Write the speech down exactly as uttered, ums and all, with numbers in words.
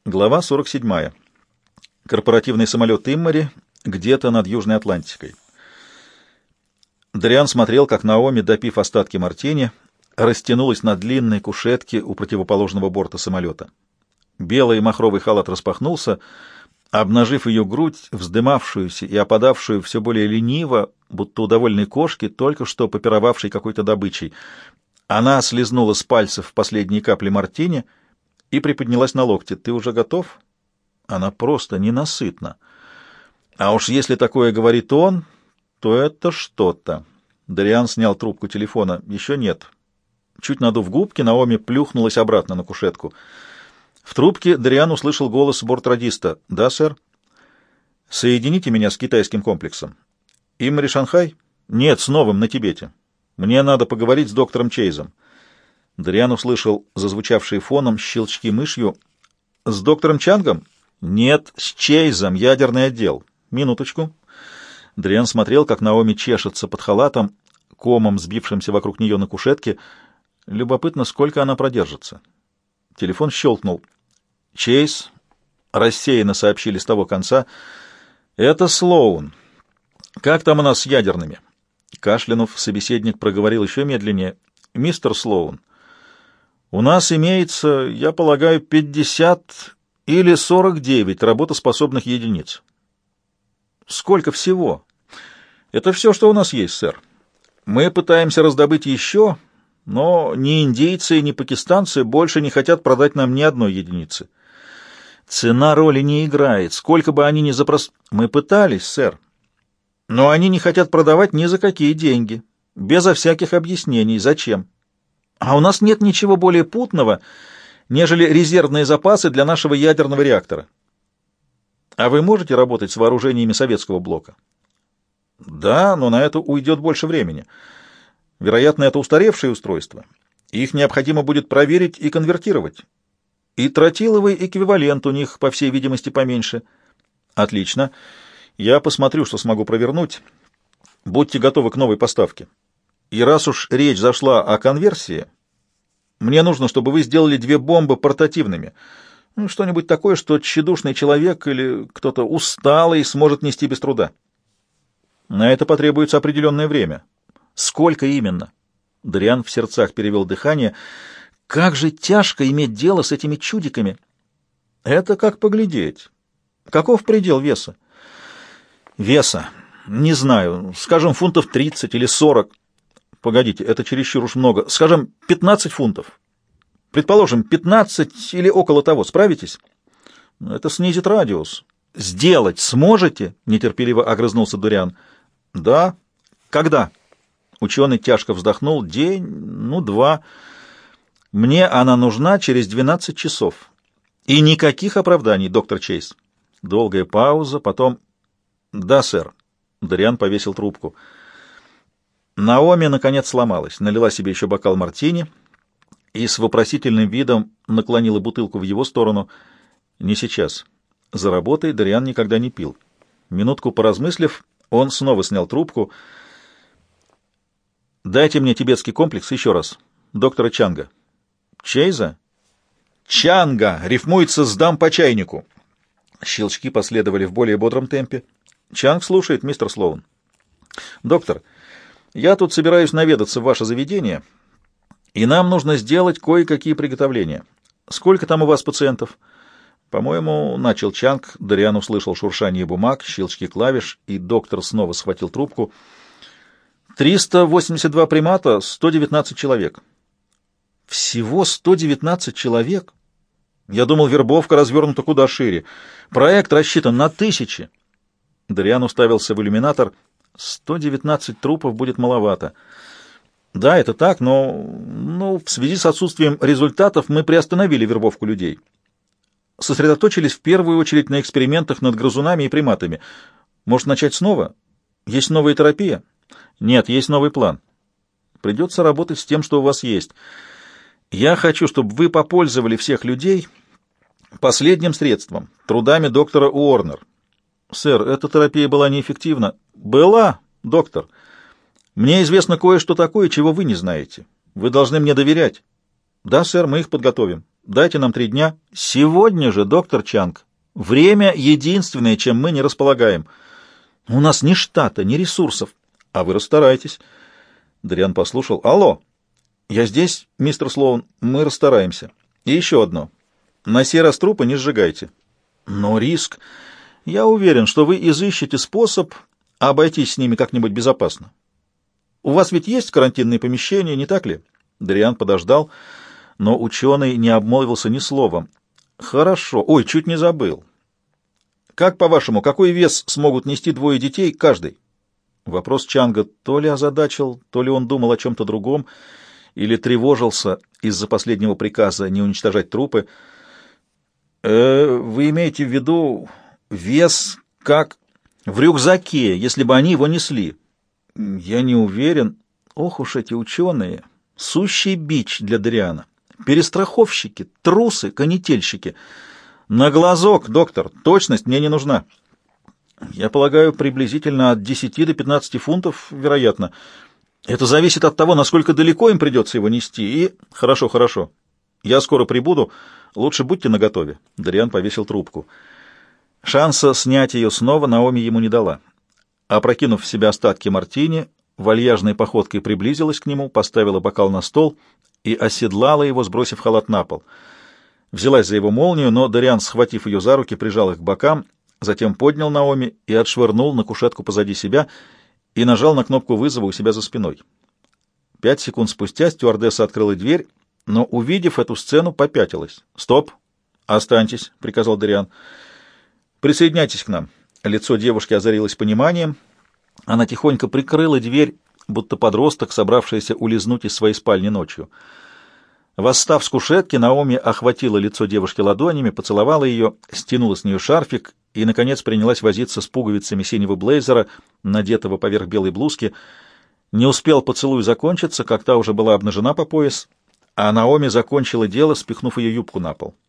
Глава сорок седьмая. Корпоративный самолет Иммари где-то над Южной Атлантикой. Дориан смотрел, как Наоми, допив остатки мартини, растянулась на длинной кушетке у противоположного борта самолета. Белый махровый халат распахнулся, обнажив ее грудь, вздымавшуюся и опадавшую все более лениво, будто у довольной кошки, только что попировавшей какой-то добычей. Она слезнула с пальцев последние капли мартини и приподнялась на локте. «Ты уже готов?» Она просто ненасытна. А уж если такое говорит он, то это что-то. Дориан снял трубку телефона. «Еще нет». Чуть надув губки, Наоми плюхнулась обратно на кушетку. В трубке Дориан услышал голос бортрадиста. «Да, сэр?» «Соедините меня с китайским комплексом». «Иммари Шанхай?» «Нет, с новым, на Тибете. Мне надо поговорить с доктором Чейзом». Дориан услышал зазвучавшие фоном щелчки мышью. «С доктором Чангом?» «Нет, с Чейзом, ядерный отдел». «Минуточку». Дориан смотрел, как Наоми чешется под халатом, комом, сбившимся вокруг нее на кушетке. Любопытно, сколько она продержится. Телефон щелкнул. «Чейз», — рассеянно сообщили с того конца, — «это Слоун. Как там у нас с ядерными?» Кашлянув, собеседник проговорил еще медленнее. «Мистер Слоун, у нас имеется, я полагаю, пятьдесят или сорок девять работоспособных единиц». «Сколько всего?» «Это все, что у нас есть, сэр. Мы пытаемся раздобыть еще, но ни индейцы, ни пакистанцы больше не хотят продать нам ни одной единицы. Цена роли не играет, сколько бы они ни запрос... Мы пытались, сэр, но они не хотят продавать ни за какие деньги, безо всяких объяснений, зачем. А у нас нет ничего более путного, нежели резервные запасы для нашего ядерного реактора. А вы можете работать с вооружениями советского блока?» «Да, но на это уйдет больше времени. Вероятно, это устаревшие устройства. Их необходимо будет проверить и конвертировать. И тротиловый эквивалент у них, по всей видимости, поменьше». «Отлично. Я посмотрю, что смогу провернуть. Будьте готовы к новой поставке. И раз уж речь зашла о конверсии, мне нужно, чтобы вы сделали две бомбы портативными. Ну, что-нибудь такое, что тщедушный человек или кто-то усталый сможет нести без труда. На это потребуется определенное время». «Сколько именно?» Дориан в сердцах перевел дыхание. «Как же тяжко иметь дело с этими чудиками!» «Это как поглядеть. Каков предел веса?» «Веса? Не знаю. Скажем, фунтов тридцать или сорок. Погодите, это чересчур уж много. Скажем, пятнадцать фунтов. Предположим, пятнадцать или около того. Справитесь?» «Это снизит радиус». «Сделать сможете?» — нетерпеливо огрызнулся Дориан. «Да. Когда?» Ученый тяжко вздохнул. «День, ну, два. Мне она нужна через двенадцать часов. И никаких оправданий, доктор Чейз». Долгая пауза, потом... «Да, сэр». Дориан повесил трубку. Наоми, наконец, сломалась, налила себе еще бокал мартини и с вопросительным видом наклонила бутылку в его сторону. «Не сейчас. За работой Дориан никогда не пил». Минутку поразмыслив, он снова снял трубку. «Дайте мне тибетский комплекс еще раз. Доктора Чанга». «Чейза?» «Чанга! Рифмуется с «дам по чайнику». Щелчки последовали в более бодром темпе. «Чанг слушает, мистер Слоун». «Доктор, я тут собираюсь наведаться в ваше заведение, и нам нужно сделать кое-какие приготовления. Сколько там у вас пациентов?» «По-моему, — начал Чанг», — Дориан услышал шуршание бумаг, щелчки клавиш, и доктор снова схватил трубку. «триста восемьдесят два примата, сто девятнадцать человек». «Всего сто девятнадцать человек? Я думал, вербовка развернута куда шире. Проект рассчитан на тысячи». Дориан уставился в иллюминатор. «сто девятнадцать трупов будет маловато». «Да, это так, но, но в связи с отсутствием результатов мы приостановили вербовку людей. Сосредоточились в первую очередь на экспериментах над грызунами и приматами. Может, начать снова? Есть новая терапия?» «Нет, есть новый план. Придется работать с тем, что у вас есть. Я хочу, чтобы вы попользовали всех людей последним средством, трудами доктора Уорнер». «Сэр, эта терапия была неэффективна». «Была, доктор. Мне известно кое-что такое, чего вы не знаете. Вы должны мне доверять». «Да, сэр, мы их подготовим». Дайте нам три дня. Сегодня же, доктор Чанг. Время единственное, чем мы не располагаем. У нас ни штата, ни ресурсов. А вы расстарайтесь. Дариан послушал. Алло, я здесь, мистер Слоун. Мы расстараемся. И еще одно. На сей раз трупы не сжигайте. Но риск... Я уверен, что вы изыщете способ обойтись с ними как-нибудь безопасно. У вас ведь есть карантинные помещения, не так ли? Дариан подождал, но ученый не обмолвился ни словом. Хорошо. Ой, чуть не забыл. Как, по-вашему, какой вес смогут нести двое детей каждый? Вопрос Чанга то ли озадачил, то ли он думал о чем-то другом, или тревожился из-за последнего приказа не уничтожать трупы. Э, вы имеете в виду вес как в рюкзаке, если бы они его несли? Я не уверен. Ох уж эти ученые! Сущий бич для Дариана. Перестраховщики, трусы, канительщики. На глазок, доктор, точность мне не нужна. Я полагаю, приблизительно от десяти до пятнадцати фунтов, вероятно. Это зависит от того, насколько далеко им придется его нести. И... Хорошо, хорошо. Я скоро прибуду. Лучше будьте наготове. Дариан повесил трубку. Шанса снять ее снова Наоми ему не дала. Опрокинув в себя остатки мартини, вальяжной походкой приблизилась к нему, поставила бокал на стол и оседлала его, сбросив халат на пол. Взялась за его молнию, но Дариан, схватив ее за руки, прижал их к бокам, затем поднял Наоми и отшвырнул на кушетку позади себя и нажал на кнопку вызова у себя за спиной. Пять секунд спустя стюардесса открыла дверь, но, увидев эту сцену, попятилась. «Стоп! Останьтесь!» — приказал Дариан. «Присоединяйтесь к нам». Лицо девушки озарилось пониманием. Она тихонько прикрыла дверь, будто подросток, собравшийся улизнуть из своей спальни ночью. Восстав с кушетки, Наоми охватила лицо девушки ладонями, поцеловала ее, стянула с нее шарфик и, наконец, принялась возиться с пуговицами синего блейзера, надетого поверх белой блузки. Не успел поцелуй закончиться, как та уже была обнажена по пояс, а Наоми закончила дело, спихнув ее юбку на пол.